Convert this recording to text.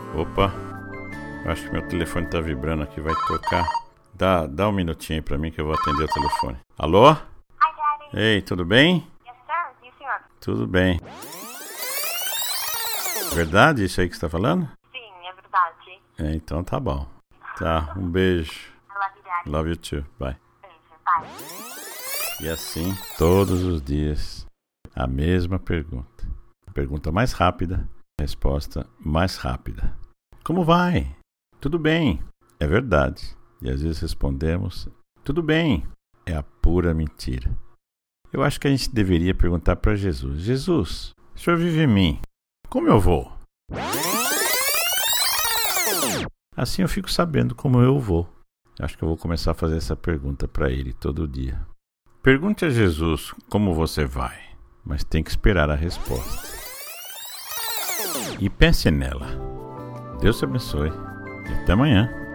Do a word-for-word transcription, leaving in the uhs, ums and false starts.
Opa, acho que meu telefone tá vibrando aqui, vai tocar. Dá, dá um minutinho aí pra mim que eu vou atender o telefone. Alô? Hi, Daddy. Ei, tudo bem? Yes, sir. E o senhor? Tudo bem. Verdade isso aí que você tá falando? Sim, é verdade. É, então tá bom. Tá, um beijo. I love you, Daddy. Love you too, bye. Beijo, bye. E assim, todos os dias, a mesma pergunta. Pergunta mais rápida, resposta mais rápida. Como vai? Tudo bem. É verdade. E às vezes respondemos, tudo bem. É a pura mentira. Eu acho que a gente deveria perguntar para Jesus. Jesus, o Senhor vive em mim. Como eu vou? Assim eu fico sabendo como eu vou. Acho que eu vou começar a fazer essa pergunta para ele todo dia. Pergunte a Jesus como você vai, mas tem que esperar a resposta. E pense nela. Deus te abençoe e até amanhã.